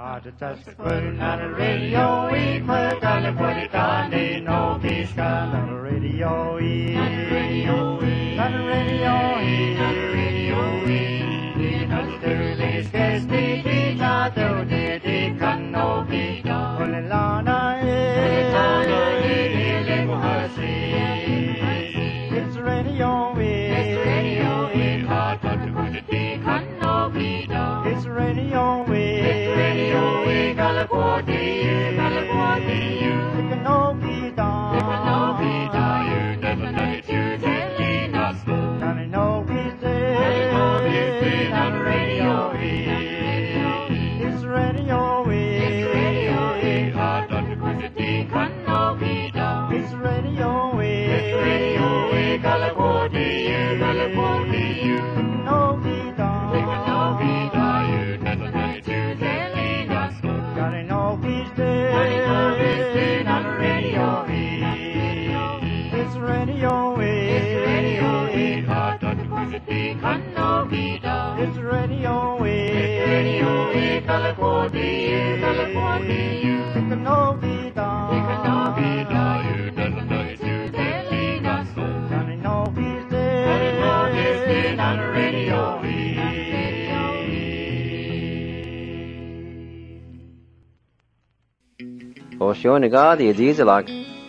Osho nigadi dieselak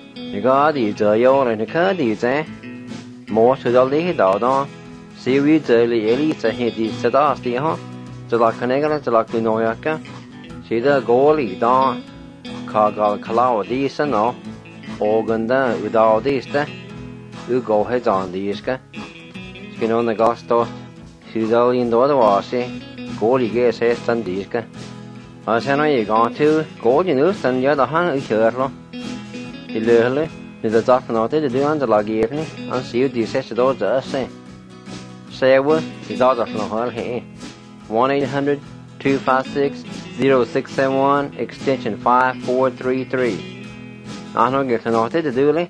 nigadi jayo and nigadi ze more to the lead out see we daily elite hit sedasti ha to la canegala to la quinoyaka see the goalie down kagal kalao diesel organda without this you go head on the iska skin on the gasto see the in the other was goalie gets head stand diska Sen har jag gått till gården nu sen jag då han kör då. I löhle det där för något det andra lager han ser det ses då så se. Säger det där för något här 1-800-256-0671 extension 5433. Han har gått något det du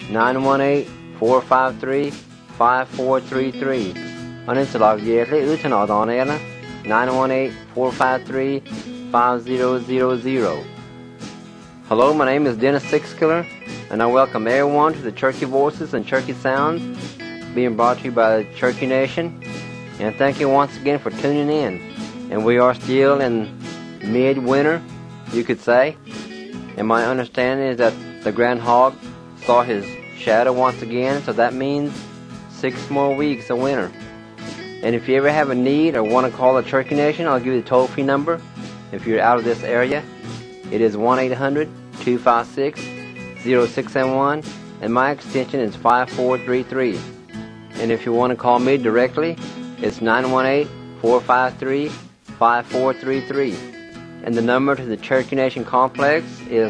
918-453-5433. Han inte lager utan att han är 918-453 5000. Hello, my name is Dennis Sixkiller, and I welcome everyone to the Cherokee Voices and Cherokee Sounds, being brought to you by the Cherokee Nation. And thank you once again for tuning in. And we are still in midwinter, you could say. And my understanding is that the groundhog saw his shadow once again, so that means 6 more weeks of winter. And if you ever have a need or want to call the Cherokee Nation, I'll give you the toll-free number. If you're out of this area, it is 1-800-256-0671, and my extension is 5433. And if you want to call me directly, it's 918-453-5433. And the number to the Cherokee Nation Complex is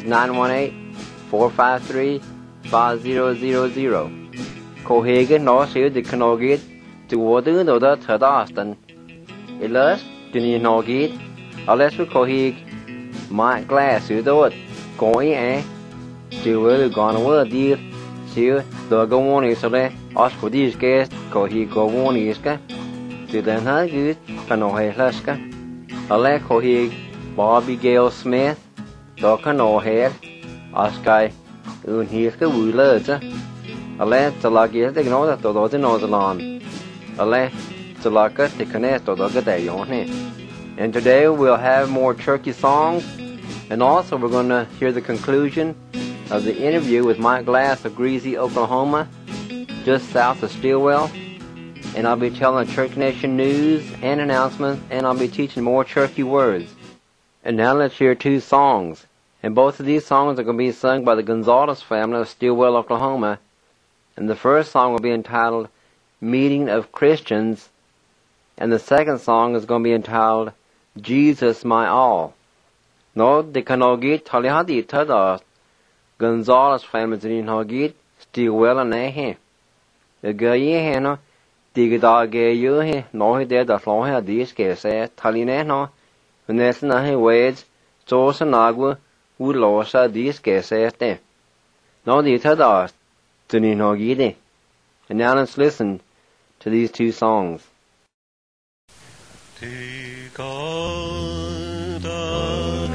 918-453-5000. Kohege no siu de kanogit to water no da tadastan. Ilas dini nogit. Unless we kohig my glass you do it. Going to will gone over dear. See the go on is a ask for these guests kohig go on is ka. To then ha good kano he laska. Ale kohig Bobby Gale Smith. Do kano hair. Askai un here ka wula. Ale to la get the know that to the nose along. Ale to la ka the connect to the day on it. And today we'll have more Cherokee songs, and also we're going to hear the conclusion of the interview with Mike Glass of Greasy, Oklahoma, just south of Stilwell. And I'll be telling Cherokee Nation news and announcements, and I'll be teaching more Cherokee words. And now let's hear 2 songs. And both of these songs are going to be sung by the Gonzalez family of Stilwell, Oklahoma. And the first song will be entitled Meeting of Christians, and the second song is going to be entitled Jesus My All. No, de kanogit talihadi tada Gonzalez family in hogit Stilwell and he. The guy no digda ge you he no he de da lo he dis ke se taline no nes na he wage so sanagwa u lo sa dis ke se te. No di tada tunin hogit. And now let's listen to these 2 songs. Tika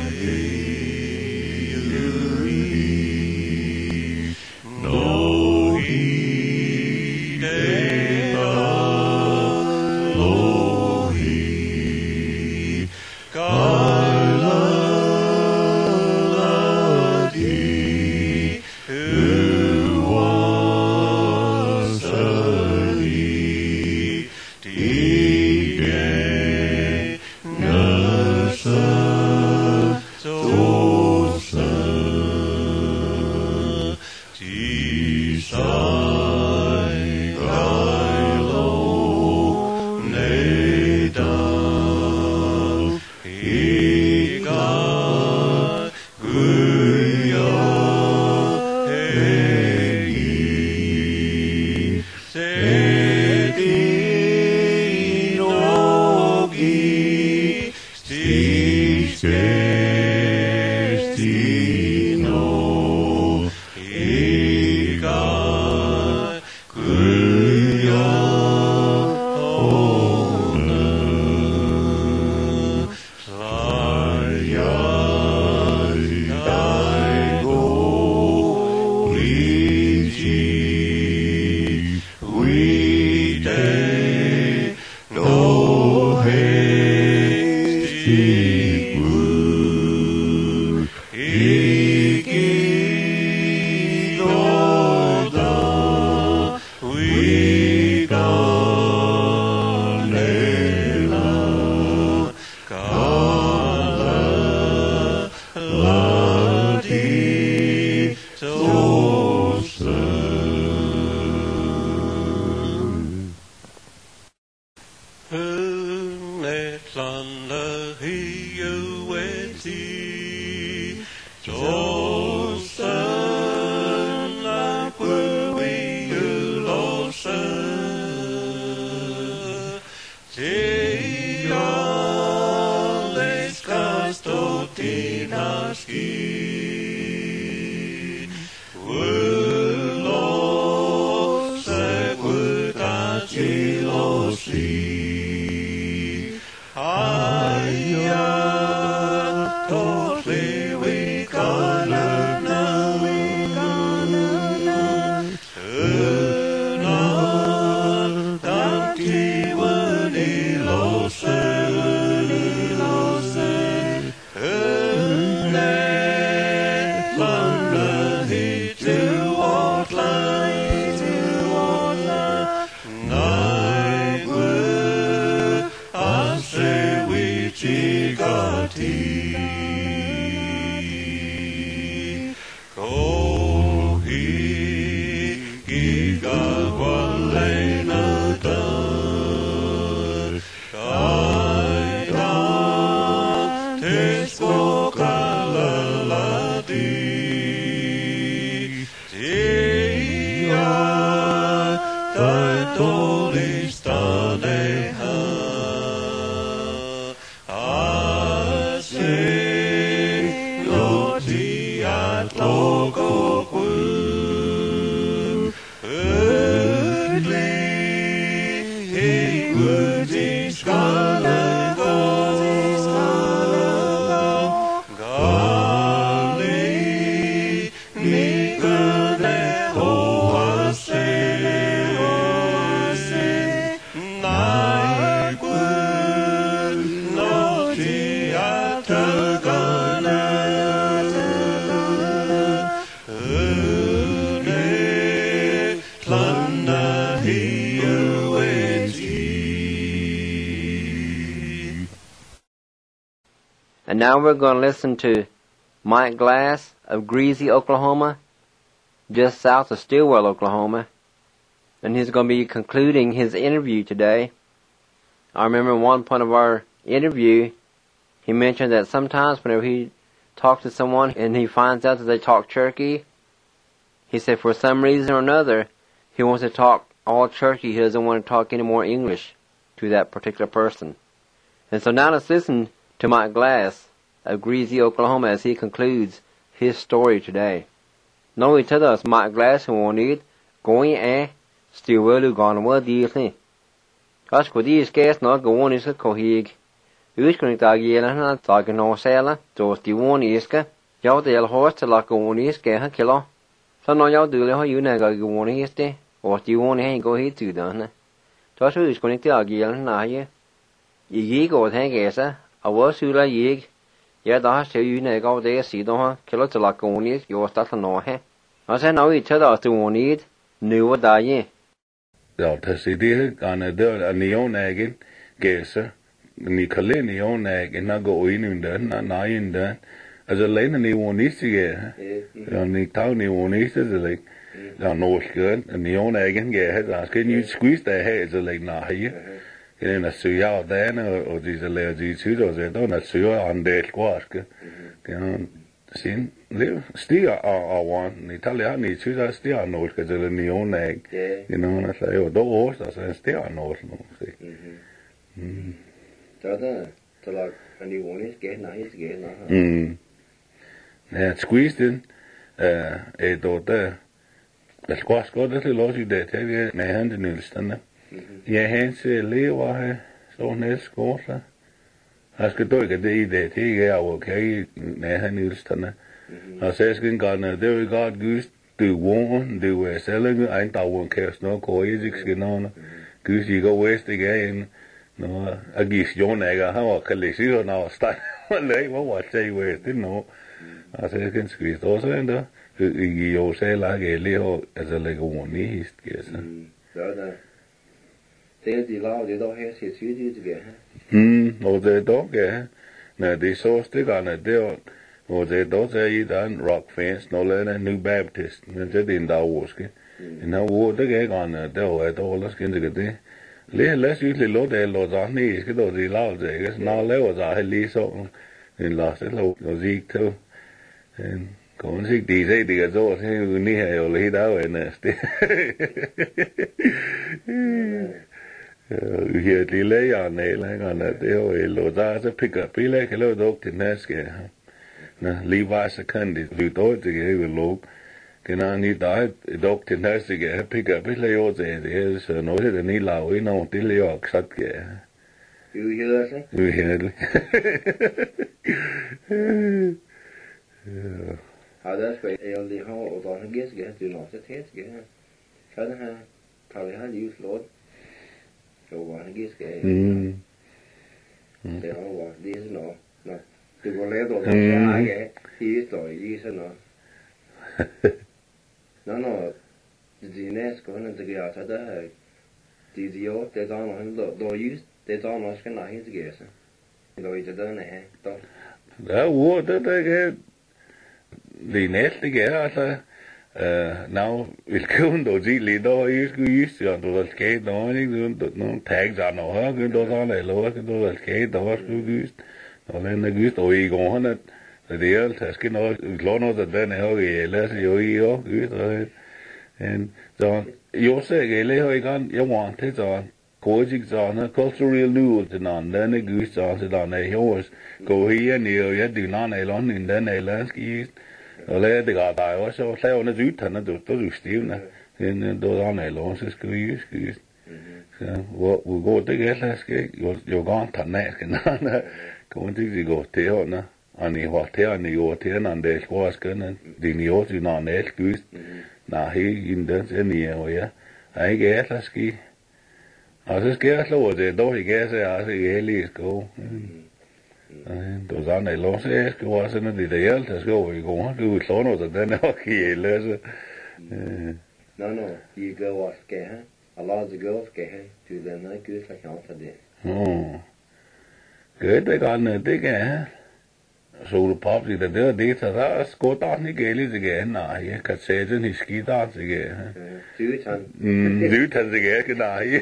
thunder hear with thee. Joseph, like were we you lost. Tiales castotinasci. And now we're going to listen to Mike Glass of Greasy, Oklahoma, just south of Stillwell, Oklahoma. And he's going to be concluding his interview today. I remember one point of our interview, he mentioned that sometimes whenever he talks to someone and he finds out that they talk Cherokee, he said for some reason or another, he wants to talk all Cherokee. He doesn't want to talk any more English to that particular person. And so now let's listen to Mike Glass of Greasy, Oklahoma, as he concludes his story today. Nå i tøddas Mike Glass who wanted going still well gone well dearly. As could these guests not go on is a cohig. Uskring tagiela talking no sala, to the one iska, yaw the horse to like on iska kilo. So no yaw do le you never go on este, or the one hang go hit to done. Toss who's going to tagiela na ye. Ye go hang esa. I was who la yig. Yet I say you never go there, see don't kill it like on it, you're starting no he. I said no each other to one eat, knew what I ye. The city on a dirt a neon egg, gaser, Nicolay neon egg, and not go in there, not nine there. As a lane and he won't eat again. On the town he won't eat as a lake. Now, no good, and neon egg and get asking you squeeze their heads a lake now here. And a suya then or these allergies, or they don't a suya on the squash. Seen live still I want Italian needs to still know because of the neon egg. You know, and I say, oh, those I still know. See. To like a new one is getting nice again. Yeah, squeezed in a daughter. The squash got a little lossy that have you my hand in the stand. Yeah, hands live so nice score. Jeg skal dog ikke det i det, det er okay, med han i stande. Og så skal gerne, det er godt gys, du vågen, du er selv en dag vågen kæres nok, og jeg skal nå, gys, jeg går vest igen, når jeg gis Jon ikke, han var kalisi, og når jeg stod, og læg, hvor var det vest, det nå. Og så skal skvist også en der, jeg jo selv lage lige, og altså lægge vågen i hist, gæs. Det er de lav, det er dog her til tydeligt igen. Og det er dog, ja. Når det er så stikkerne, det er, og det er dog, så er I der en rock fans, når det er en New Baptist, men det er en dag, måske. En her år, det er ikke andet, det er dog, der skal ikke det. Lê usually lô de lô gió ní cái đồ gì lao dễ cái nó lê ở gió hay lý số nên là sẽ lô gì thôi còn gì đi dây đi cái chỗ thế ní hay ở lý đó vậy nè hiện thì lấy à này lại còn là tiêu lô ra sẽ pick up đi lấy cái lô đốc thì nè cái nè Levi second thì từ tối thì cái lô cái nào ní đó đốc thì nè cái pick up đi lấy ô dễ thì sẽ nói thì ní lao ấy nó tí lấy ở sát cái Here, say. hiện How does great only how or on guess get do not test get. Try to have probably how use Lord. So one guess get. They all want this no. No. The wallet or the get. He is to no. No. The next going to get out of the DDO, they don't know use. They don't know cái này cái gì rồi cho tới này to đó vô tới cái đi nét cái là nào việc không đồ gì lý đó cứ sửa đồ cái đó những nó tag ra nó ha cái đồ đó này lo cái đồ cái đó cứ nó lên nó cứ tôi còn hết rồi đi cái nó lo nó từ này hơi là rồi cứ rồi and so yo sẽ cái lấy hơi con yo want thế rồi cô chỉ cho nó cultural news thì nó nên cái gus cho thì nó này hiểu cô hi nhiều ya đi nó này lon nên đến này là cái rồi để cả đại ở sau sau nó rút thành nó được tôi được still nè nên đồ đó này lon sẽ cái wo go tới cái là cái yo con thành này cái nó cô chỉ gì go theo nó anh hoa theo anh yo theo nó để qua cái nó đi nhiều thì nó này gus na hi in đến sẽ nhiều ya ai cái là cái es que lo de dos y que se hace él y co entonces anda lo sé que va a ser de ideal es que voy con que lo no de no aquí les no you go off cái a lot of girls cái to the night good like how to do cái đấy còn nữa đấy cái số pop gì đó đi ra cô ta ní cái lý gì cái này cái xe trên hình ski ta gì cái giữ thân gì cái này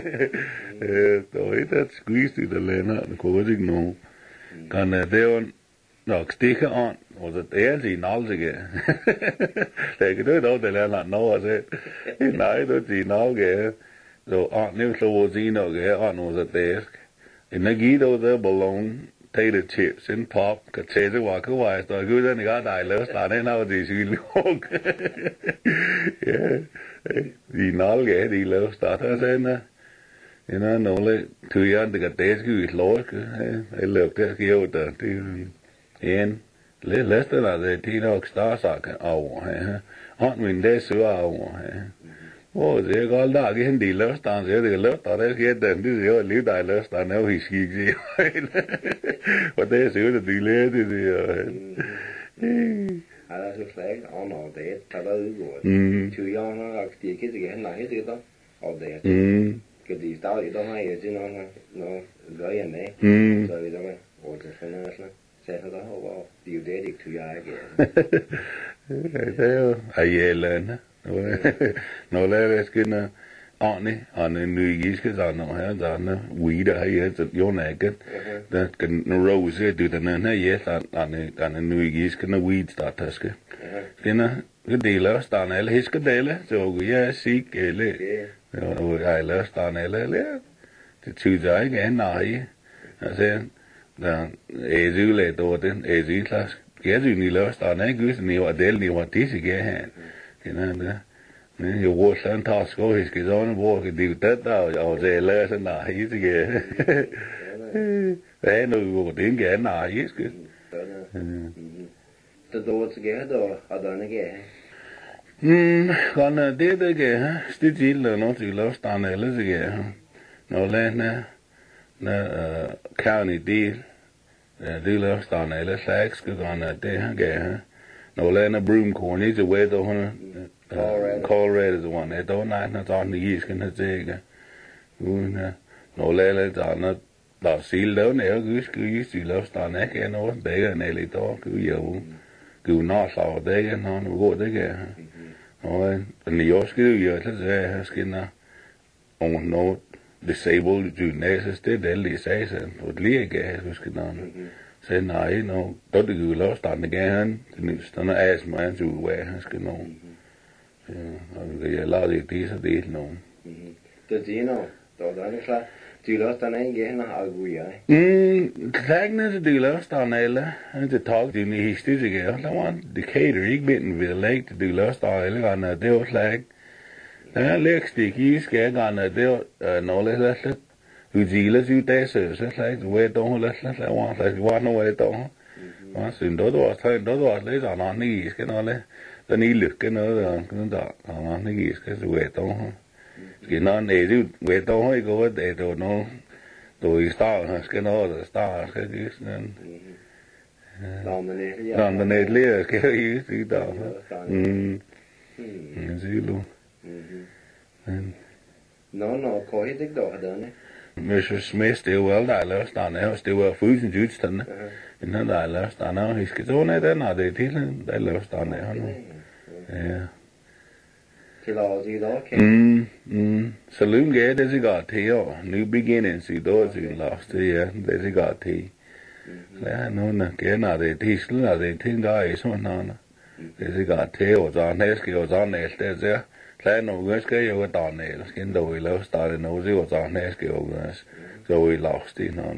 tôi đã squeeze từ lên á cô gì nó còn đây nó stick on or the gì nó gì cái cái đó để là nó sẽ này đó gì nó cái rồi nếu số gì nó cái on was the nó ghi đâu đó balloon potato chips and pop cái chế cái quả cứ hoài rồi cứ thế này cả đại lớn là nên nào thì suy luộc vì nó cái đi lớn là thế nè thì nó lấy thui ăn từ cái tết cứ lối cứ hay lược cái kiểu đó thì yên lấy là để thì nó start sao cái ảo ha họ mình để sửa ảo ha ô thế có đã cái hindi lớn tàn thế thì lớn tàn đấy cái đèn thì rồi lưu đại lớn tàn nó hì xì gì và thế sửa được đi lên thì là cái flag on all day ta đâu rồi chủ yếu nó là cái gì này cái đó all day cái gì tao thì đâu hay chứ nó gửi anh đấy rồi đó mà ôi cái nó sẽ nó đó điều đấy được chủ yếu cái thế ai lên nó lấy cái nó anh nuôi cái gì nó hay là nó weed hay là chỗ này cái rose từ từ này hay là anh nuôi cái nó weed start cái nó cái đi là start này là hết cái đấy là rồi cái xí cái là rồi ai là start này là thì chú giải cái này sẽ là dư lệ đồ tên dư là cái gì ni là start này cứ nhiều adel nhiều tí gì cái này nên nhiều vô sản thao có cái đó nó vô cái điều tết đó ở đây là thế nào cái gì cái nó vô tiếng cái nào cái từ đó cái đó ở đó này cái còn đây cái stitch là nó chỉ là stand này là gì cái nó lên nè county deal đi là stand này là sex cái còn đây cái nó lên là broom corn is the way đó Colorado is the one. They don't know not on the east can say cái nó lên là cho nó đào xí lớn này cứ xí lớn tao này cái nó để cái này lấy to cứ cứ nó sao đấy nó gọi đấy cái rồi nhiều cái giờ thế cái nó ông nó disabled gymnasiet, det er det alle sagde, så det lige gav, husker navnet. Så nej, no, då det gik løs, der gav han, den er asma, han tog ud af, han skal nå. Og jeg lavede det, så det er nogen. Det er noget, der er det klart. Det er også den ene gav, han har algu jeg. Klækkene til det løs, der er alle, han til tog, det er en historisk, der var en dekader, ikke vinden ved at lægge det løs, der er alle, det var klæk. Der er lægstik i skæggerne, det er noget lidt. Udgiles ud af sig, så slet ikke ved dog lidt var slet var noget dog. Og så då var lidt sådan ikke skal noget. Den i lykke noget der han ikke skal så ved dog. Skal noget det ved dog ikke godt det er noget. Du i start skal noget der start skal det sådan. Landet lige skal I sige der. Siger du. Nå, kan ikke dog have Mr. Smith, det var vel der løst der, det var fuldstændig udstående. Men der løst der, jeg skal så ned den, og det er til, der løst der nu. Ja. Til at sige der, okay. Så løn gav det sig godt til, og new beginnings i dag til løst, ja, det er sig godt til. Så er nogen, kender det tisel, og det er ting, der er sådan noget. Det er sig godt til, og så er næske, og så er næste, det er så er nogle skal jo der ned, skal der vi lave starte nu, så var der næste jo så vi lavst i noget.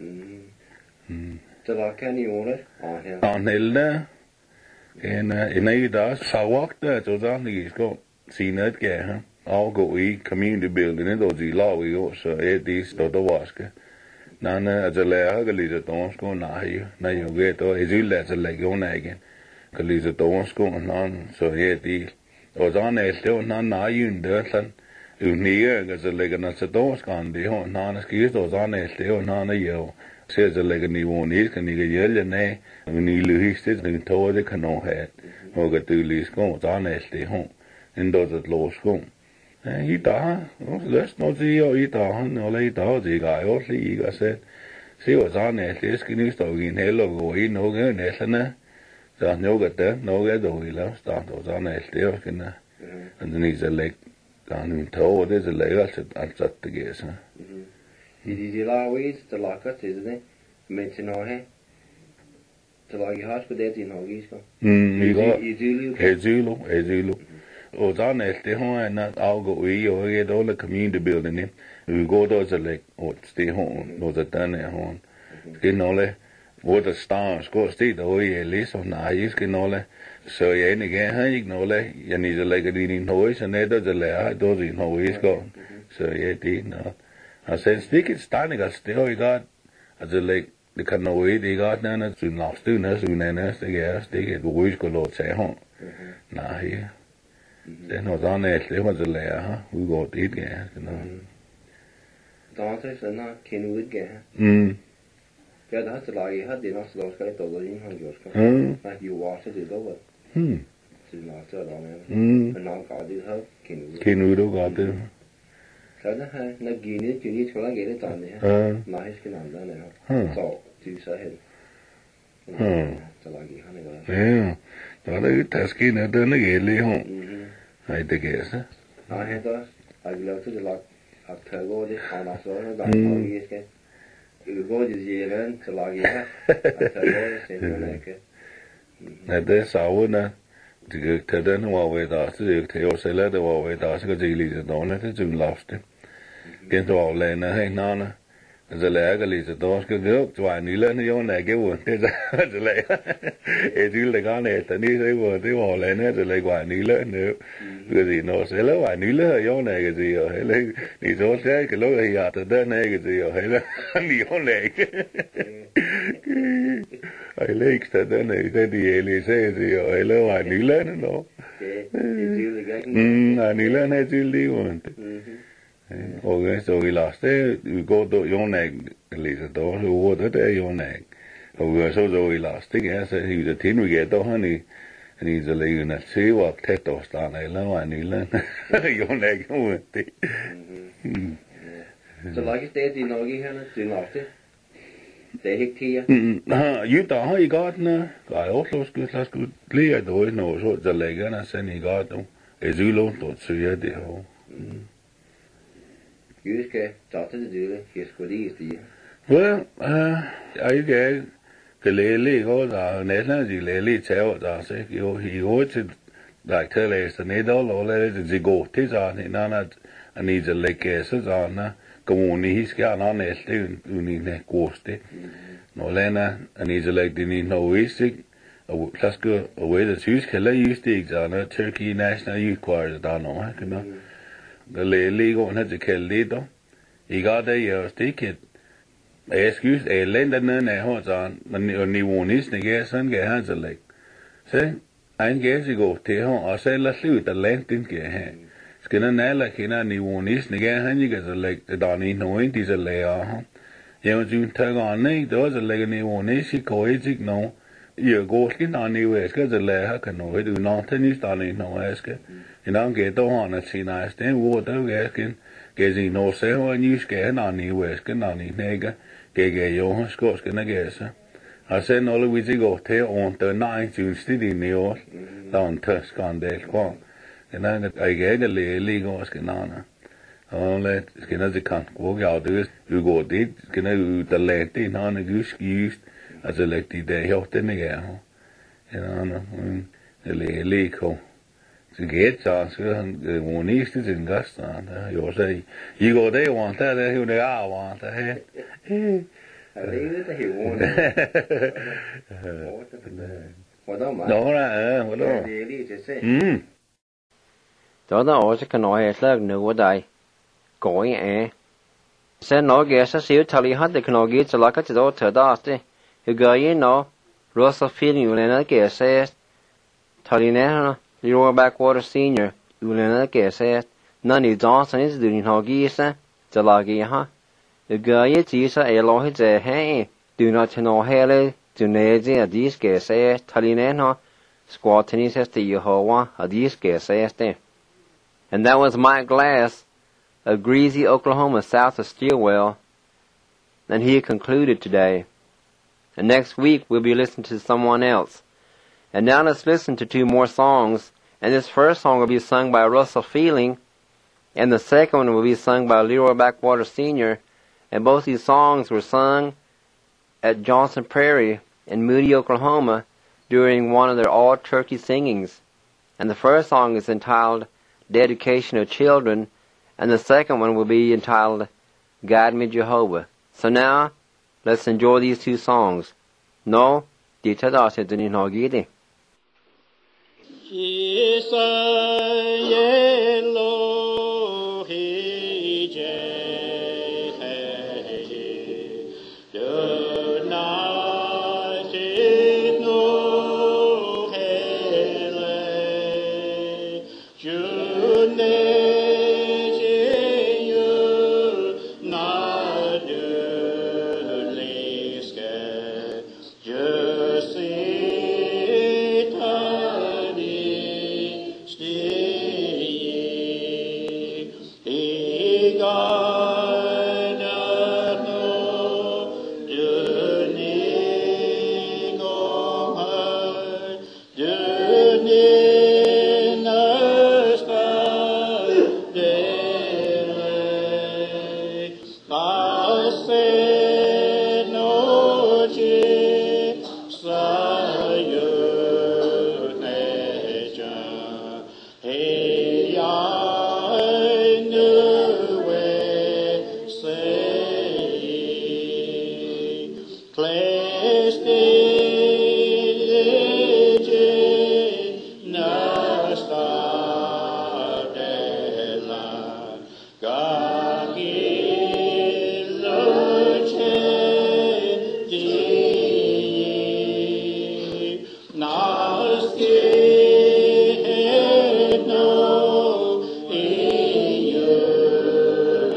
Så der kan I ordne. Og nælde, en af der så vogter, så der lige skal sige et gav her, afgå i community building, og de laver jo, så er det står der vaske. Når altså lærer kan lige så sko nej, når jo get og er det altså legion igen. Kan lige så sko når så er det og så er det jo når der sådan unikke altså lægger når så dorskan det har når skal stå så er det jo når jo ser så lægger niveauet ikke kan ikke hjælpe nej men i løstet den tog det kan nå have og det lige sko så er det jo en dårlig låsko i dag og læs noget sige og i dag han og i dag det går jo lige altså se hvad så er det skal nu stå i en hel og gå ind og gøre næsten så han jo godt der noget er dog i lav start og så er det jo kan og den er så læg der en tog det så lægger altså det gør så i de laver et der lakker til det men til noget her så var I har på det din hogisker vi går i Zulu og så er det har en afgå i og det er alle community building vi går der så læg og det har noget der er hånd det er noget hvor der står skal stå der i læser nej jeg skal noget så jeg ikke har ikke noget jeg lige så lægger det i din hoved så netop det lærer det din hoved skal så jeg det nå og så stikker stanigas det er jo godt altså læg det kan nå i det godt når du nok stå næste det er stikke du ryger skal lov tage hånd nej det er noget andet det var det lærer udgår det ikke der er det sådan her kan udgå ja, det har til laget her, det er nok så der skal ikke dog ind, han gjorde skal. Nej, de var så det dog. Så det nok så der med. Men nok godt det her, kan ud du godt det. Så det her, når gine skal lade det der her. Nej, skal andre her. Så det så helt. Så laget han ikke. Ja, der er det der skal ned den gælde her. Nej, det gør så. Nej, det er. Jeg vil lave til det lagt at tage det, og så der er skal. Går det igen til laget her. Ja, det er savnet. Det kan tage den var ved der, det kan jo selv det var ved der, så kan det lige så dårligt det til lafte. Kan du aflande hinanden. Så lærer lige så dårligt skal gå. Du er nyland jo når jeg går. Det så lærer. Jeg vil det gerne efter ni så hvor det var lande så lægger var nyland nu. Det er noget selv var nyland jo når jeg siger og heller ni så skal jeg lukke hjertet der når jeg siger og heller ni jo lægge. Ej lægge der den er det lige siger og heller var nyland nu. Nej nyland er til det jo. Og så vi laste vi går då Jonak lige då så ordet det er Jonak og så vi laste ikke så vi det til vi gør då han i så ligger der se hvor tæt der står eller var en lille Jonak det så lager det de nok i her det nok det er ikke tider jo der har I godt nå der også skulle blive det noget så ligger der sen I godt nu er det lort så ja det har You skal starte det dele, jeg skulle lige stige. Well, I get Galili go da netna di leli teo da se I go to like tell us the needle or let it go tis on in anat and needs a lake so on komuni hiska na neste uni ne koste no lena and needs a like the no wisik let's go away the Jews killer used the on Turkey National Youth Choir da no ha kana the leli go na the kellido I got the year ticket excuse länder ne har han nivån isne sådan kan han så læg så en gæs går til han og så la slut at land den kan han skal den alle kender nivån isne kan han ikke så læg det der ni nogen de så lærer han jeg vil jo tage on ne der så lægger nivån is I går ikke no jeg går skin der nivå skal så lære kan no det no tennis der ni no skal en anden kan der han at sige nej det hvor der kan I no se og ni skal han nivå skal der ni nægge Gege Johan Skåske Nagese. I said no we go te on the 9th June study in the år down Tuskandel kvar. And I get a legal skanana. Och let skina det kan gå jag det du går dit skina ut the land in han är just as a like det jag det mig är. Det legal. Så get så han moniste den gastan jag säger I går det want det hur det är want det Det er helt ordentligt. Nå, hvad det er lige til at se. Da der også kan nå helt lag nu og dig. Går I af. Så nok er så siger tal I har det kan nok ikke så lakker til dog til det. Jeg gør I nå. Russell Feeling ulænder gæsæst. Tal I nærmere. Leroy Backwater Senior ulænder gæsæst. Nanny Johnson is doing hagisa. Så lager I har. Jeg gør I til så Elohi til her. Du når til nå hele. Du næde at de skal sige. Tal I nærmere. Squattenis as the Jehovah of the Iskaseste. And that was Mike Glass of Greasy, Oklahoma, south of Stillwell. And he concluded today. And next week we'll be listening to someone else. And now let's listen to 2 more songs. And this first song will be sung by Russell Feeling. And the second one will be sung by Leroy Backwater Sr. And both these songs were sung at Johnson Prairie in Moody, Oklahoma, during one of their all-turkey singings. And the first song is entitled Dedication of Children, and the second one will be entitled Guide Me Jehovah. So now, let's enjoy these 2 songs. No, dita da se duni no gidi.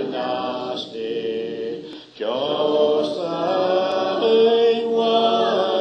Joseph was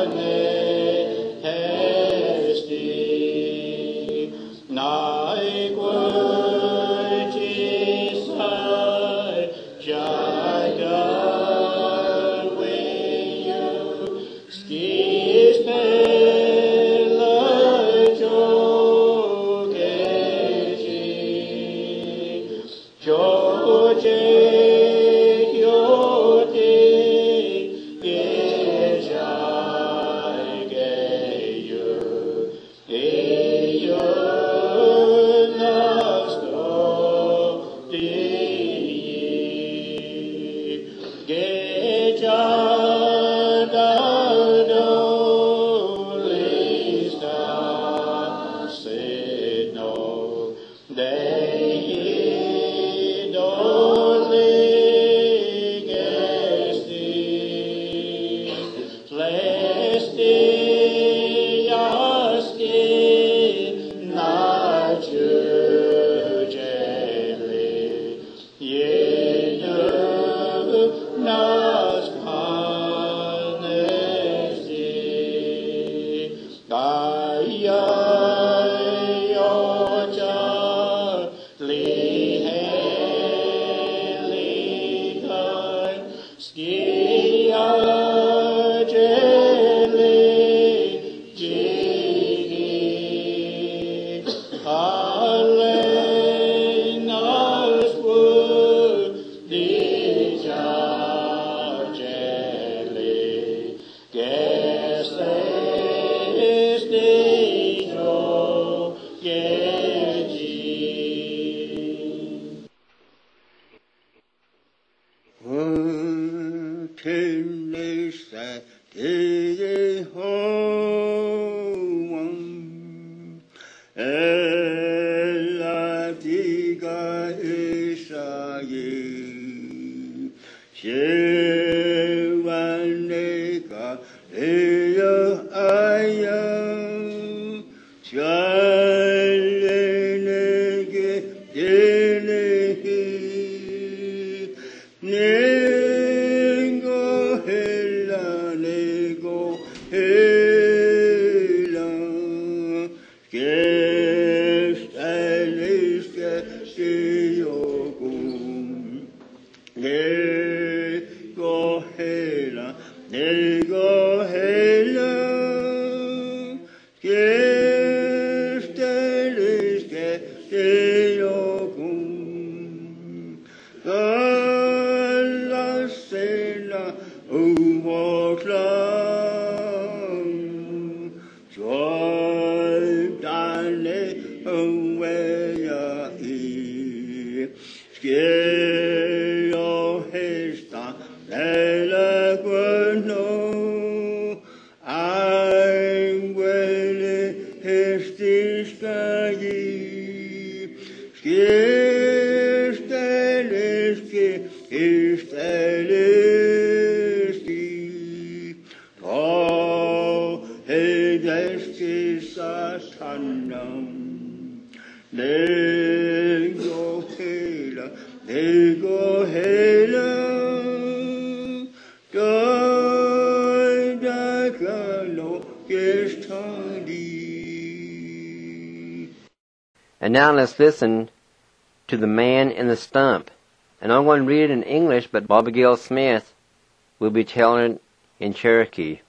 And now let's listen to The Man in the Stump. And I'm going to read it in English, but Abigail Smith will be telling it in Cherokee.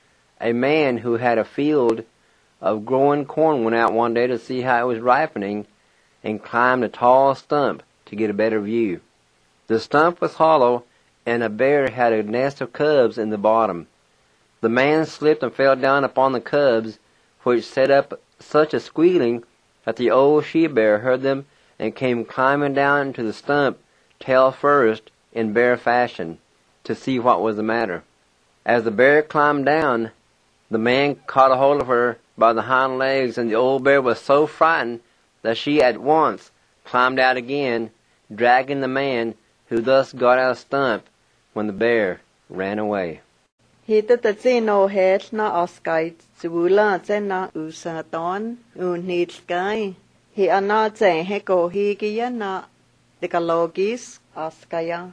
A man who had a field of growing corn went out one day to see how it was ripening and climbed a tall stump to get a better view. The stump was hollow, and a bear had a nest of cubs in the bottom. The man slipped and fell down upon the cubs, which set up such a squealing that the old she-bear heard them and came climbing down into the stump, tail first, in bear fashion, to see what was the matter. As the bear climbed down, the man caught a hold of her by the hind legs, and the old bear was so frightened that she at once climbed out again, dragging the man, who thus got out of the stump when the bear ran away. Hitatazino het na oskai zula zena usaton unitskai. He anaze heko higia na dekalogis oskaya.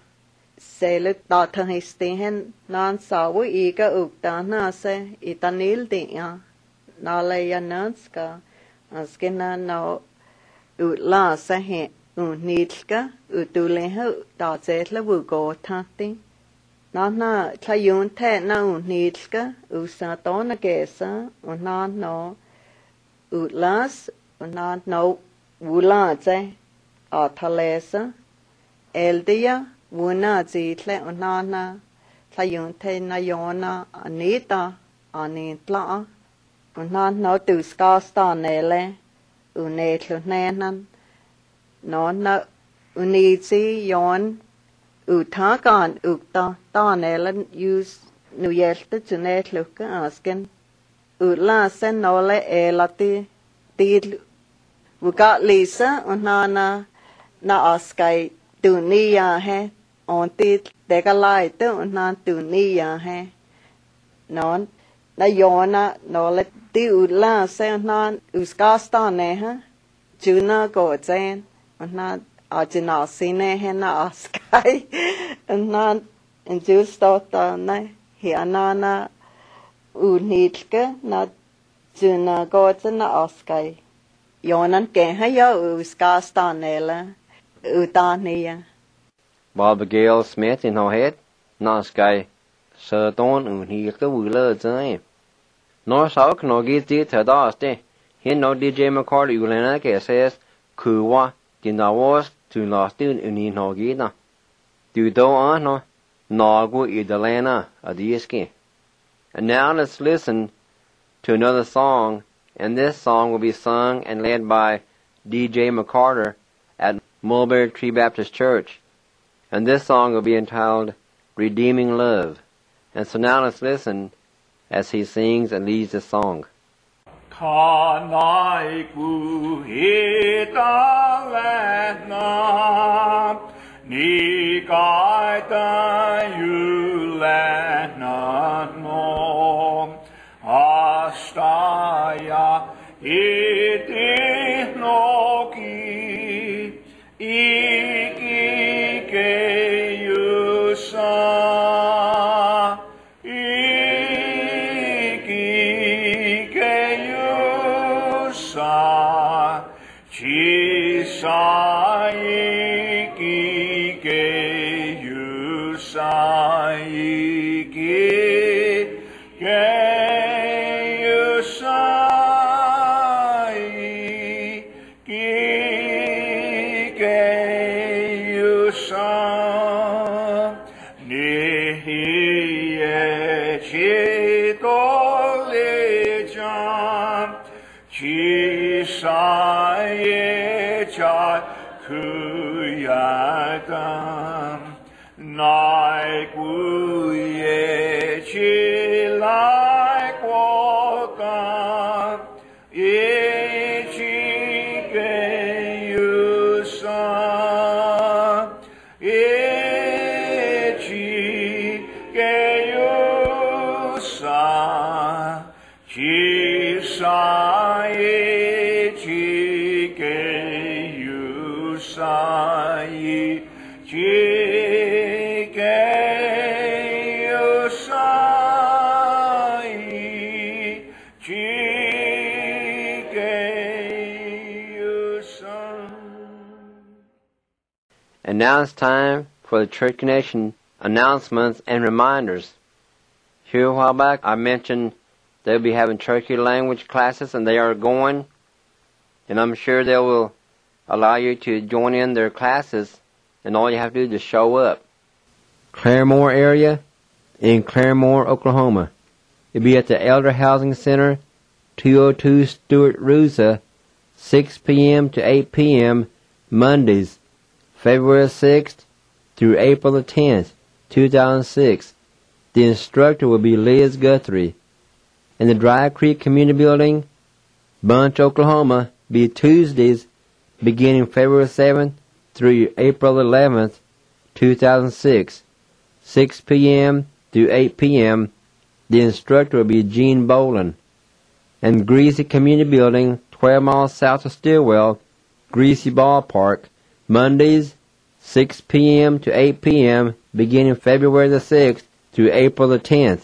Selet datan histihen nan sawu iga uktana se itanil dia. Nalaya nanska askena no utla se he unitska utuleha dazetla wugo tati. Nana tlayun te na unitska usatona gesa unan no utlas unan no wulaze atalesa eldia wuna zitle unana tlayun te na yona anita anitla unan no tuskasta nele unetlu nenan no na unitsi yon Utakan ukta tanelan use nuyelta tunet luka asken. Utla sen nole elati tid wuka lisa unana na askai tuniya he on tid dekalaita unan tuniya he. non na yona no le ti ula se non uskasta ne ha juna go zen na ajina sine he na askai na en justota na hi anana unitke na juna go na askai yonan ke ha ya uskasta ne la utania Bob Gale Smith in her head, not sky, Sir Don and he the wheeler time. No shock no get it to dusty. He no DJ McCarty Ulena says, Kuwa, Dinawas, to last in no gina. Do do no, no go idalana, a diski. And now let's listen to another song, and this song will be sung and led by DJ McCarter at Mulberry Tree Baptist Church. And this song will be entitled Redeeming Love. And so now let's listen as he sings and leads the song. Kanai kuhitalena ni kaita yulena no astaya iti noki iki ke yusa iki ke yusa chisa iki ke yusa iki ke yusa iki ke yusa nihiye chitolejan chisaye cha kuyadam naikuye chilai kwokam ichike yusa ichike yusa chisa ichike yusa ichike yusa ichike yusa. And now it's time for the Church Connection announcements and reminders. Here a while back I mentioned they'll be having Cherokee language classes, and they are going, and I'm sure they will allow you to join in their classes, and all you have to do is just show up. Claremore area in Claremore, Oklahoma. It'll be at the Elder Housing Center, 202 Stuart Ruza, 6 p.m. to 8 p.m. Mondays, February 6th through April the 10th, 2006. The instructor will be Liz Guthrie. In the Dry Creek Community Building, Bunch, Oklahoma, be Tuesdays beginning February 7th through April 11th, 2006, 6 p.m. through 8 p.m. The instructor will be Gene Boland. And Greasy Community Building, 12 miles south of Stillwell, Greasy Ballpark, Mondays, 6 p.m. to 8 p.m. beginning February the 6th through April the 10th.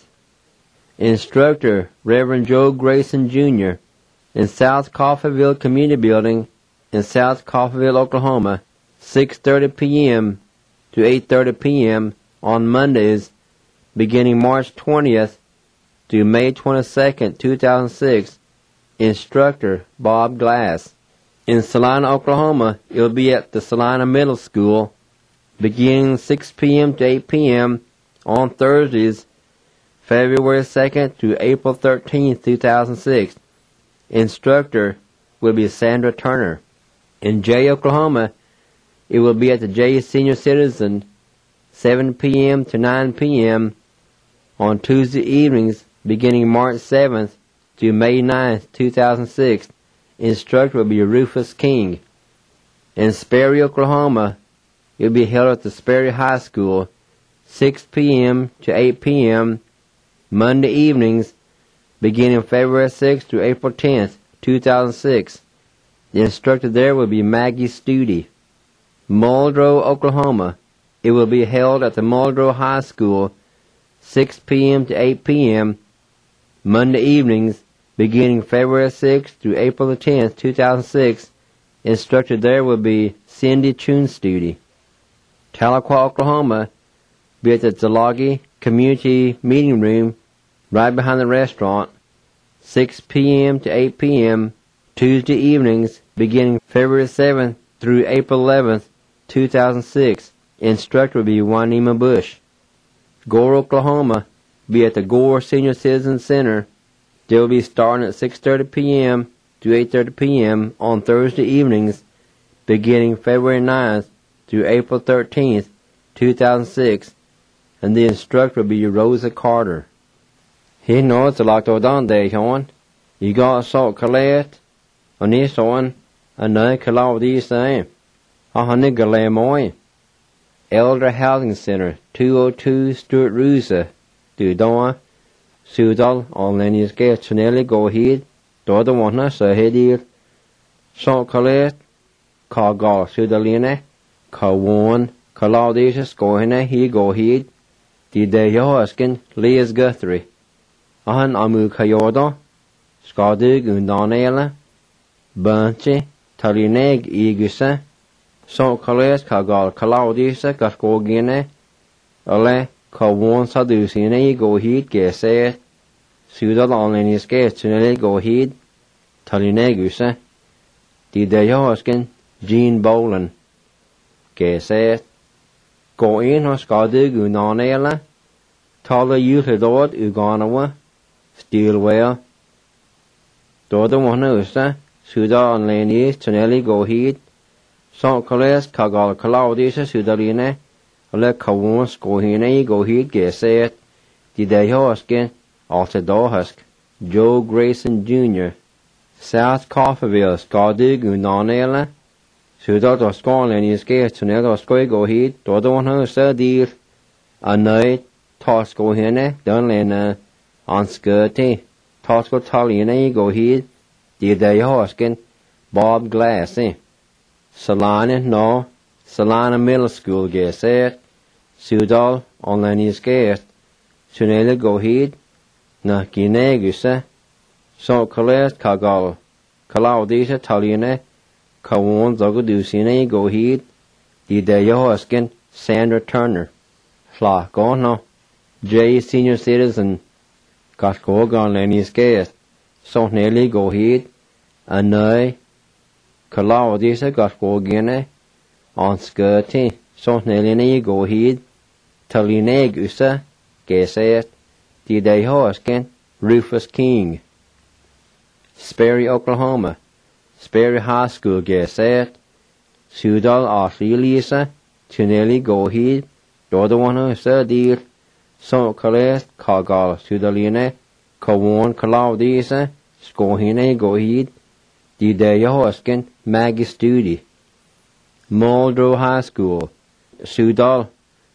Instructor, Reverend Joe Grayson, Jr. in South Coffeyville Community Building in South Coffeyville, Oklahoma, 6:30 p.m. to 8:30 p.m. on Mondays, beginning March 20th to May 22nd, 2006. Instructor, Bob Glass. In Salina, Oklahoma, it will be at the Salina Middle School, beginning 6 p.m. to 8 p.m. on Thursdays, February 2nd to April 13th, 2006. Instructor will be Sandra Turner. In Jay, Oklahoma, it will be at the Jay Senior Citizen, 7 p.m. to 9 p.m. on Tuesday evenings, beginning March 7th to May 9th, 2006. Instructor will be Rufus King. In Sperry, Oklahoma, it will be held at the Sperry High School, 6 p.m. to 8 p.m. Monday evenings, beginning February 6th through April 10th, 2006. The instructor there will be Maggie Studi. Muldrow, Oklahoma. It will be held at the Muldrow High School, 6 p.m. to 8 p.m. Monday evenings, beginning February 6th through April the 10th, 2006. Instructor there will be Cindy Chunstudi. Tahlequah, Oklahoma. Be at the Zalagi Community Meeting Room, right behind the restaurant, 6 p.m. to 8 p.m. Tuesday evenings, beginning February 7th through April 11th, 2006. Instructor will be Juanima Bush. Gore, Oklahoma. Be at the Gore Senior Citizen Center. They will be starting at 6:30 p.m. to 8:30 p.m. on Thursday evenings, beginning February 9th through April 13th, 2006. And the instructor will be Rosa Carter. He knows the locked down day, Sean. You got salt collet on this one, and I can allow these same. Honey Galamoy. Elder Housing Center, 202 Stuart Rusa, Dudon, Sudal, on Lenny's Gate, Chanelli, go ahead, do the one, so head salt collet, Cargal, Sudaline, Kawan, Kalaudis, go in, he go ahead. The day Yoskin, Leas Guthrie. Ahan Amu Kayoda, Skadig Undanela, Bunche, Talineg Igusa, So Kales Kagal Kalaudisa, Gaskogine, Ale, Kawan Sadusine, go heat, Gesset, Sudal on any skate, Tunele go heat, Talinegusa, the day Yoskin, Jean Bolan, Gesset. Gå in hos Skadig Undanela, Tala Yuhedord Uganawa, Steelware, Doda Wanusa, Suda and Lanies, Tunelli go heat, Salt Kales, Kagal Kalaudisa, Sudaline, Ale Kawans go hine, go heat, Gesset, the day Hoskin, Alta Dohusk, Joe Grayson Jr., South Coffeyville, Skadig Undanela, Suda to Scorn and his gate to Nello Squigo heat, Dodo 100 deal, a night, Tosco Hene, Dunlena, on Skirty, Tosco Taliana go heat, the day Hoskin, Bob Glassy, Salana, no, Salana Middle School gets it, Sudal on Lenny's gate, Sunela go heat, Nakinegusa, So Coles Kagal, Kalaudisa Taliana, Kawan Zogadusine go heat, the day Hoskin, Sandra Turner, Flock no, J Senior Citizen, Gaskogan Lenny's Gate, So Nelly go heat, a nay, Kalaudisa Gaskogine, on Skirty, So Nelly go heat, Talinegusa, Gesset, the day Hoskin, Rufus King. Sperry, Oklahoma. Sperry High School Gesset, Sudal Arlisa, Tunelli go heat, Dodo 100 deal, So Kales, Kagal, Sudaline, Kawan Kalaudisa, Skohine go heat, the day Hoskin, Maggie Studi. Muldrow High School, Sudal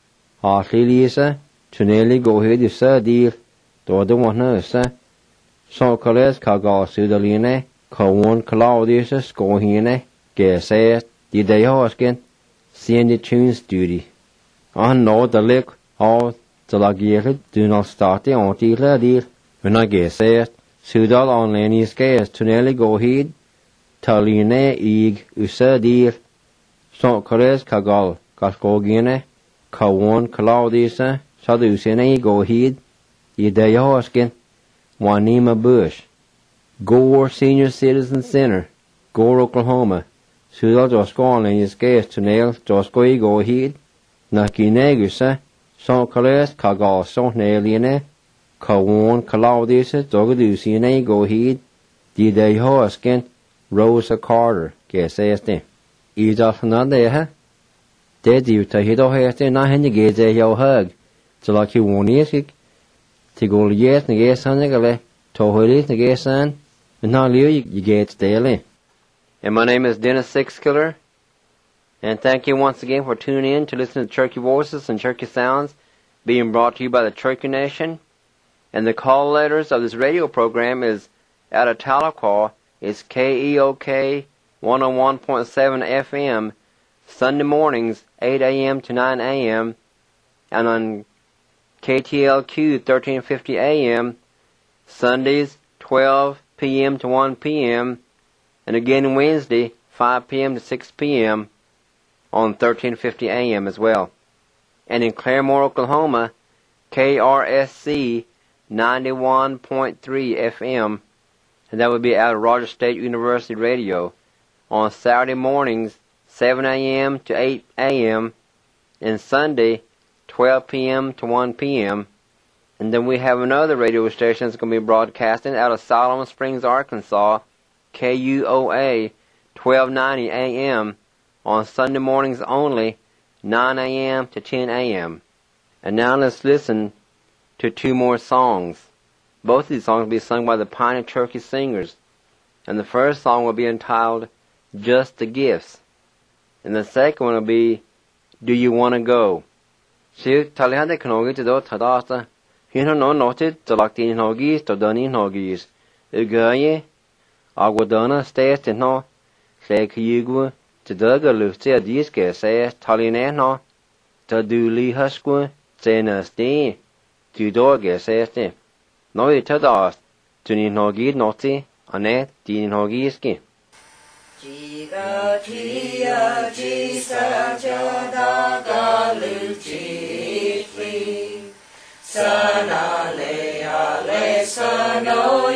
Arlisa, Tunelli go heat, the deal, Dodo 100, So Kales, Kagal, Sudaline, Kawan Kalaudisa, Skohine, Gesset, the day Hoskin, Cindy Chunstudi. I know the lick all the lagier do not start the anti deal. When I Gesset, Sudal on Lenny's gas, Tunelli go heat, Taline ig usa deal. So Kales Kagal, Gaskogine, Kawan Kalaudisa, Sadusine go heat, the day Hoskin, Juanima Bush. Gore Senior Citizen Center, Gore, Oklahoma. Sudal Josquan and his gas to nail Josquay go heat, Nakinegusa, So Kales Kagal, So Nailiane, Kawan Kalaudisa, Dogadusine go heat, the day Hoskin, Rosa Carter, guess este. Ida Fernandez, Did you to hit or not any gate your hug, so like you won't eat to go yet and guess on the Tohuli, the guess on. And now you get daily. And my name is Dennis Sixkiller. And thank you once again for tuning in to listen to Cherokee Voices and Cherokee Sounds being brought to you by the Cherokee Nation And the call letters of this radio program is out of Tahlequah. It's KEOK 101.7 FM, Sunday mornings 8 a.m. to 9 a.m. and on KTLQ 1350 a.m. Sundays 12 p.m. to 1 p.m. and again Wednesday 5 p.m. to 6 p.m. on 1350 a.m. as well. And in Claremore, Oklahoma, KRSC 91.3 FM, and that would be out of Rogers State University Radio, on Saturday mornings 7 a.m. to 8 a.m. and Sunday 12 p.m. to 1 p.m. And then we have another radio station that's going to be broadcasting out of Solomon Springs, Arkansas, KUOA 1290 a.m. on Sunday mornings only, 9 a.m. to 10 a.m. And now let's listen to two more songs. Both of these songs will be sung by the Piney Turkey Singers. And the first song will be entitled, Just the Gifts. And the second one will be, Do You Want to Go? Siu talihande knogi to do tadasta. Hino no noted to lakti nogis to doni nogis. Ugaye, Aguadana stays to no. Say Kiyugua to Dugga Lucia Diske says Taline no. To do Lee Husqua, say Nasty. To Dorge says te. No it to dast. To ni nogi noti, anet, din nogiski. Jiga tia jisa jada galuchi free. Sana le ale sano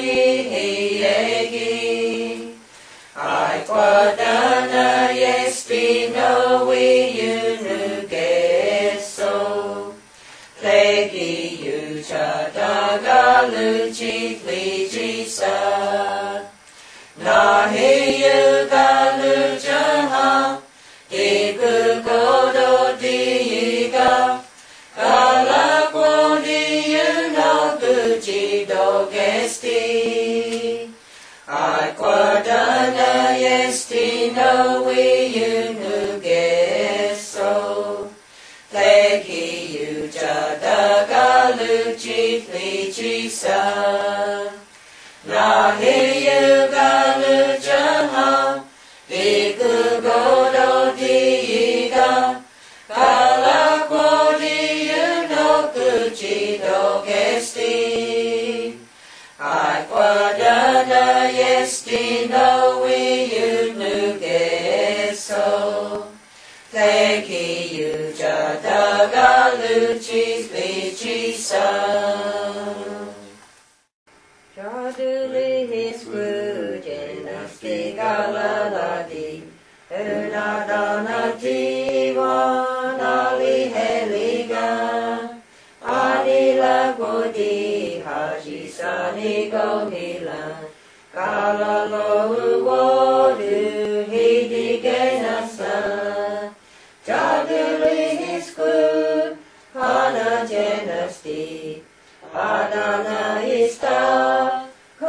yegi. I quadana yespino we you get so. Plegi you chada galuchi jisa. Na hiyu galu jaha, iku kodo diga, kala kwodi you no guji do gesti. I quadana yesti no we you nu geso. Plegi you jada galu jifli sa. Na hiyu galu jaha, iku godo diga, kala kwodi you no guji do gesti. I quadana yesti no we you nu geso. Teki you jada galu jifli sa. Jaduli his good and a stigalaladi, Unadana Jivanali Heliga, Adila Godi Haji Sani Gohila, Kalalo Wodu Hidigenasa, Jaduli his good, Hana Genasti. Adana ista,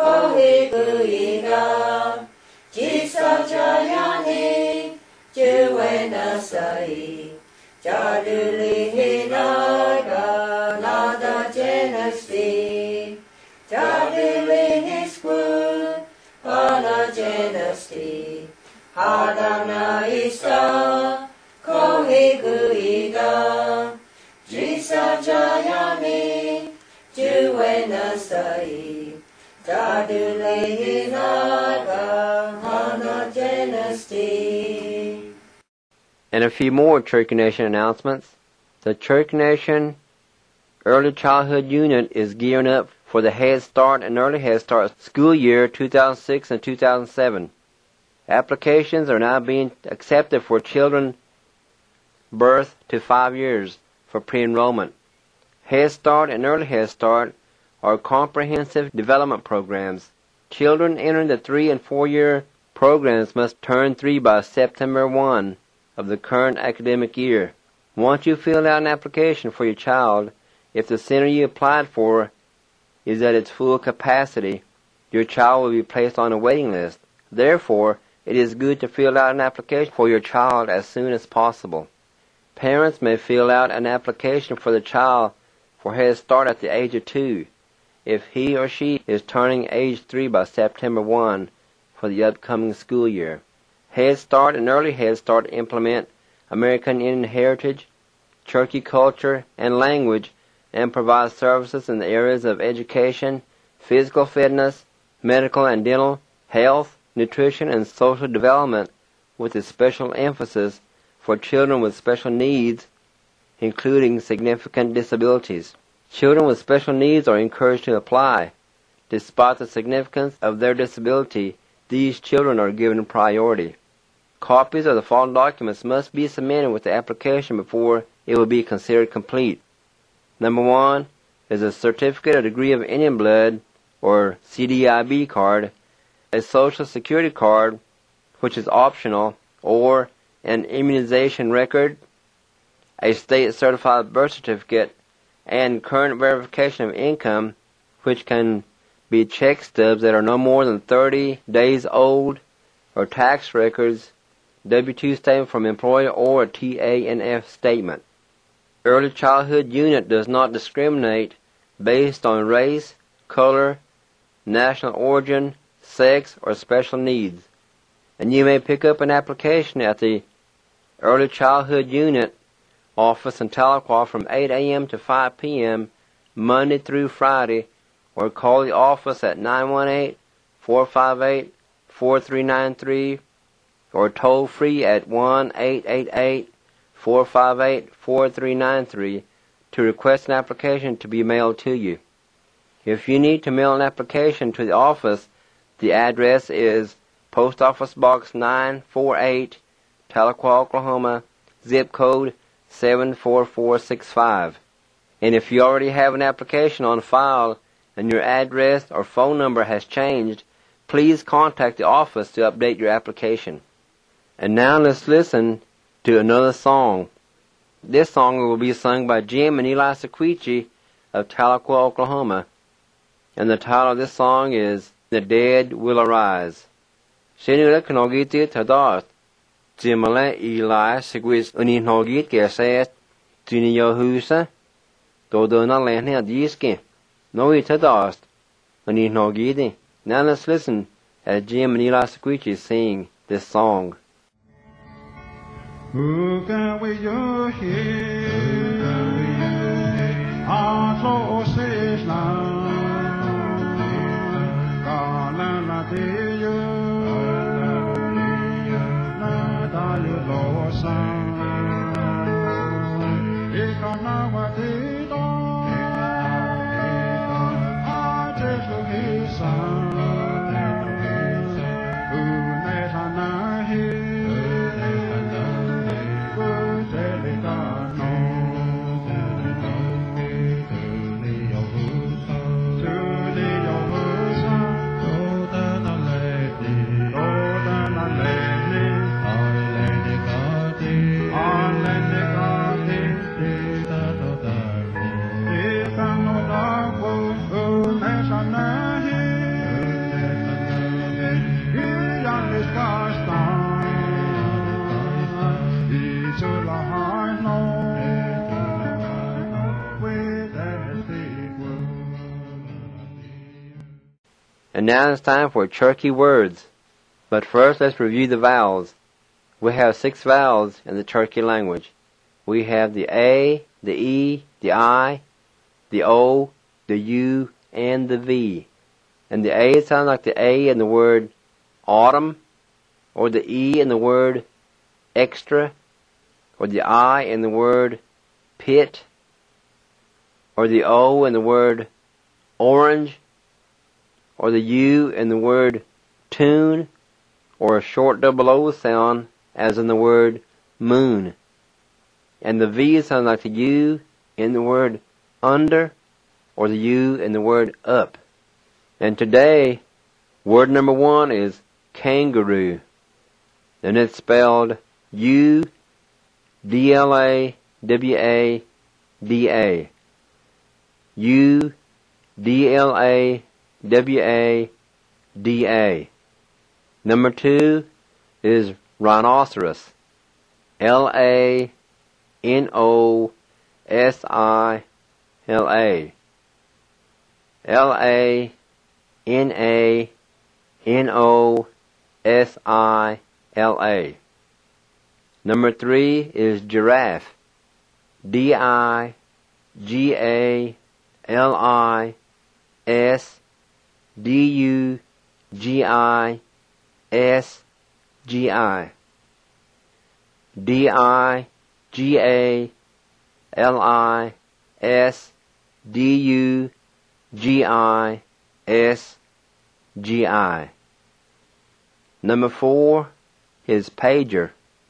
kohiguiga, jisa jayani, juena sai, jaduli hinaga, nada genasti, jaduli hisku, ana genasti, Adana ista, kohiguiga, jisa jayani, Juena sai, Dadule hinaga, hana genasti. And a few more Cherokee Nation announcements. The Cherokee Nation Early Childhood Unit is gearing up for the Head Start and Early Head Start school year 2006 and 2007. Applications are now being accepted for children birth to 5 years for pre-enrollment. Head Start and Early Head Start are comprehensive development programs. Children entering the 3- and 4-year programs must turn 3 by September 1 of the current academic year. Once you fill out an application for your child, if the center you applied for is at its full capacity, your child will be placed on a waiting list. Therefore, it is good to fill out an application for your child as soon as possible. Parents may fill out an application for the child for Head Start at the age of 2. if he or she is turning age 3 by September 1 for the upcoming school year. Head Start and Early Head Start implement American Indian heritage, Cherokee culture, and language, and provide services in the areas of education, physical fitness, medical and dental, health, nutrition, and social development, with a special emphasis for children with special needs, including significant disabilities. Children with special needs are encouraged to apply. Despite the significance of their disability, these children are given priority. Copies of the following documents must be submitted with the application before it will be considered complete. Number 1 is a certificate of degree of Indian blood, or CDIB card, a Social Security card, which is optional, or an immunization record, a state-certified birth certificate, and current verification of income, which can be check stubs that are no more than 30 days old, or tax records, W-2 statement from employer, or a TANF statement. Early Childhood Unit does not discriminate based on race, color, national origin, sex, or special needs. And you may pick up an application at the Early Childhood Unit office in Tahlequah from 8 a.m. to 5 p.m. Monday through Friday, or call the office at 918-458-4393, or toll free at 1-888-458-4393 to request an application to be mailed to you. If you need to mail an application to the office, the address is Post Office Box 948, Tahlequah, Oklahoma, zip code 74465. And if you already have an application on file and your address or phone number has changed, please contact the office to update your application. And now let's listen to another song. This song will be sung by Jim and Eli Sequici of Tahlequah, Oklahoma. And the title of this song is The Dead Will Arise. Shenula Kanogiti Tadat, Jimala Eli Sequici Uninogit Geset, Tunio Husa, Dodona Lanha Diski, Noi Tadat, Uninogiti. Now let's listen as Jim and Eli Sequici sing this song. Who can we you hear? Our soul says now, God la you, na you Lord son. Ikanawa tito, I just his son. Who never know him? And now it's time for Cherokee words. But first, let's review the vowels. We have 6 vowels in the Cherokee language. We have the A, the E, the I, the O, the U, and the V. And the A sounds like the A in the word autumn, or the E in the word extra, or the I in the word pit, or the O in the word orange, or the U in the word tune, or a short double O sound as in the word moon. And the V sounds like the U in the word under, or the U in the word up. And today, word number 1 is kangaroo. And it's spelled U-D-L-A-W-A-D-A. U-D-L-A-W-A-D-A. Number 2 is rhinoceros. L-A-N-O-S-I-L-A. LANANOSILA. Number 3 is giraffe. DIGALISDUGISGI. DIGALISDUGISGI. Number 4 is pager.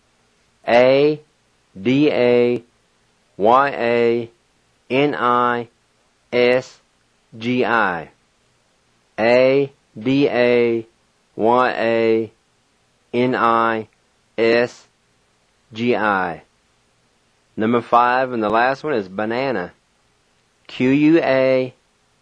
ADAYANISGI. ADAYANISGI. Number 5 and the last one is banana. QUANENA.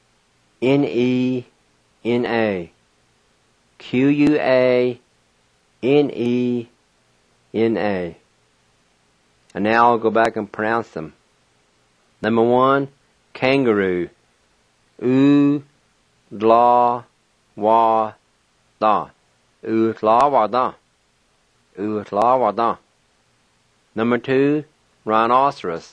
QUANENA. And now I'll go back and pronounce them. Number 1, kangaroo. U-la-wa-da. U-la-wa-da. U-la-wa-da. Number 2, rhinoceros.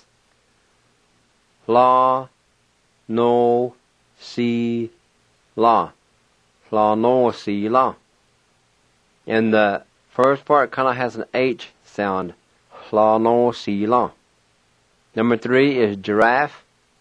La-no-si-la. La-no-si-la. And the first part kind of has an H sound. La-no-si-la. Number 3 is giraffe.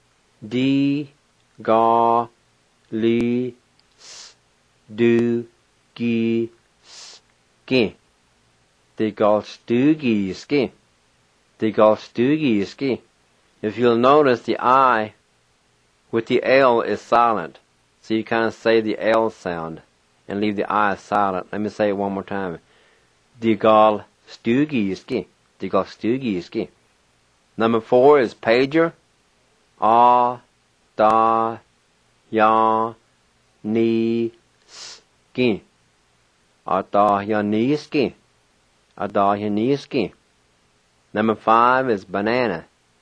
D-ga-li-s-du-gi-ski. D-ga-stu-gi-ski. D-ga-stu-gi-ski. If you'll notice, the I with the L is silent. So you kind of say the L sound and leave the I silent. Let me say it one more time. D-ga-stu-gi-ski. D-ga-stu-gi-ski. Number 4 is pager. A-da-ya-ni-ski. A-da-ya-ni-ski. A-da-ya-ni-ski. Number 5 is banana.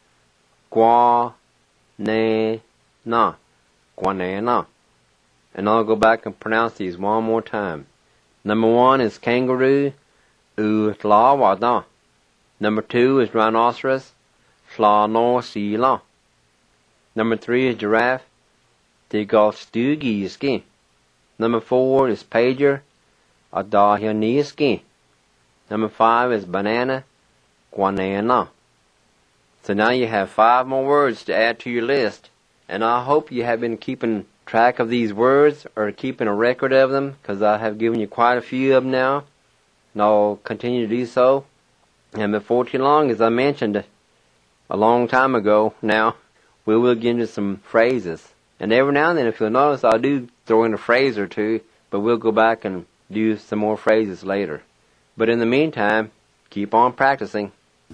Gua-ne-na. Gua-ne-na. And I'll go back and pronounce these one more time. Number 1 is kangaroo. U-la-wa-da. Number 2 is rhinoceros. La-no-si-la. Number 3 is giraffe. D-ga-stu-gi-ski. Number 4 is pager. A-da-ya-ni-ski. Number 5 is banana. Gua-ne-na. So now you have 5 more words to add to your list. And I hope you have been keeping track of these words or keeping a record of them, because I have given you quite a few of them now. And I'll continue to do so. And before too long, as I mentioned a long time ago now, we will get into some phrases. And every now and then, if you'll notice, I do throw in a phrase or two, but we'll go back and do some more phrases later. But in the meantime, keep on practicing.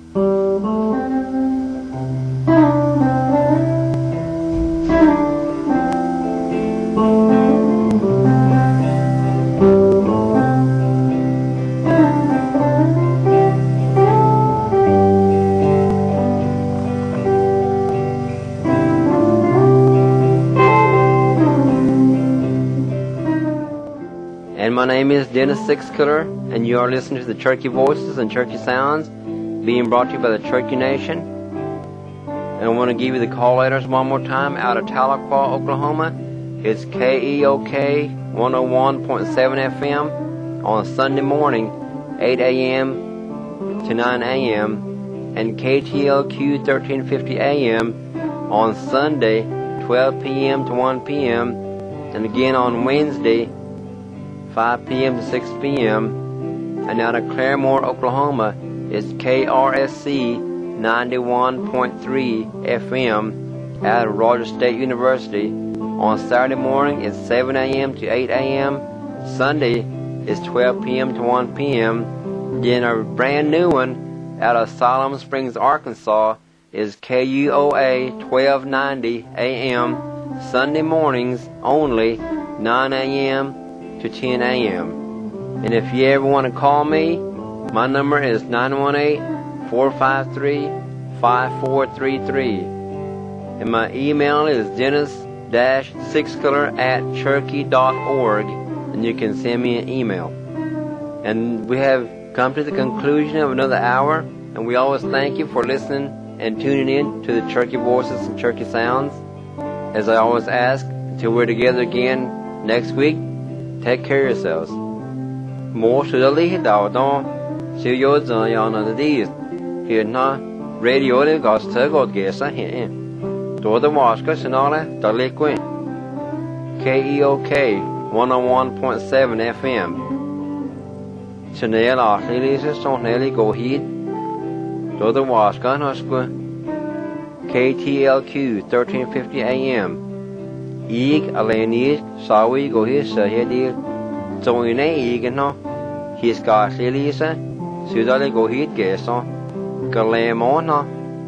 My name is Dennis Sixkiller, and you are listening to the Cherokee Voices and Cherokee Sounds, being brought to you by the Cherokee Nation. And I want to give you the call letters one more time out of Tahlequah, Oklahoma. It's KEOK 101.7 FM on Sunday morning, 8 a.m. to 9 a.m., and KTLQ 1350 a.m. on Sunday, 12 p.m. to 1 p.m., and again on Wednesday, 5 p.m. to 6 p.m. And out of Claremore, Oklahoma, it's KRSC 91.3 FM out of Rogers State University. On Saturday morning, it's 7 a.m. to 8 a.m. Sunday is 12 p.m. to 1 p.m. Then a brand new one out of Solomon Springs, Arkansas is KUOA 1290 a.m. Sunday mornings only, 9 a.m. to 10 a.m. And if you ever want to call me, my number is 918-453-5433. And my email is Cherokee.org, and you can send me an email. And we have come to the conclusion of another hour, and we always thank you for listening and tuning in to the Cherokee Voices and Cherokee Sounds. As I always ask, until we're together again next week, take care of yourselves. More to the lead out on, see you on the days. Here now, radio the gospel God guess I hear. Do the Waska Sonora, the liquid. KEOK 101.7 FM. Chanel Arthur Son Nelly go heat. Do the Waska Husqua. KTLQ 1350 AM. Ig Aleni Sawi go his head. So in a ig no. He's got Lisa. Sudali go heat guess on. Galamona.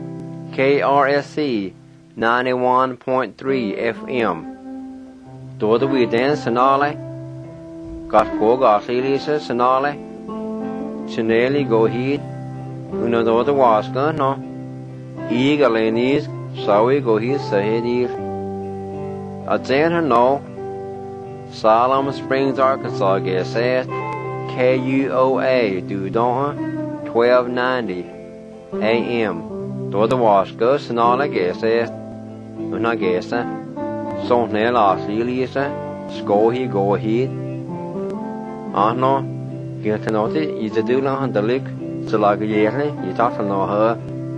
KRSC 91.3 FM. Do the we dance Sonale. Got go got Lisa Sonale. Chaneli go heat. Una do the Waska no. Ig Aleni Sawi go his head. Her no. Salem Springs, Arkansas, guess that. KUOA, do don't 1290 AM. Do the wash goes and all I guess that. When I guess that. So now last Lisa, score he go ahead. No, get to know it. You do not the lick. So like a yearly, you talk to know her.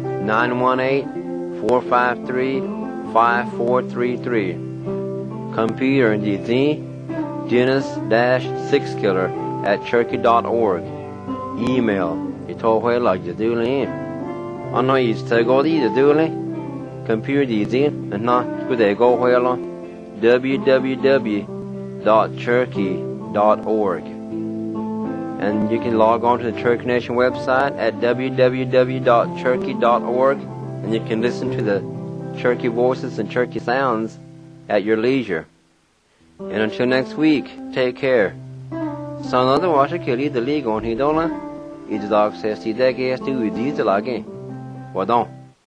918-453-5433. Computer and DZ, Dennis-6killer@Cherokee.org. Email, you told her like you do in. I know you still go to do it. Computer DZ, and not good they go where www.Cherokee.org. And you can log on to the Cherokee Nation website at www.Cherokee.org, and you can listen to the Cherokee Voices and Cherokee Sounds at your leisure. And until next week, take care. Son of the washer kill the league on Hidola. It is dog says he that gas do with these again. Well, don't.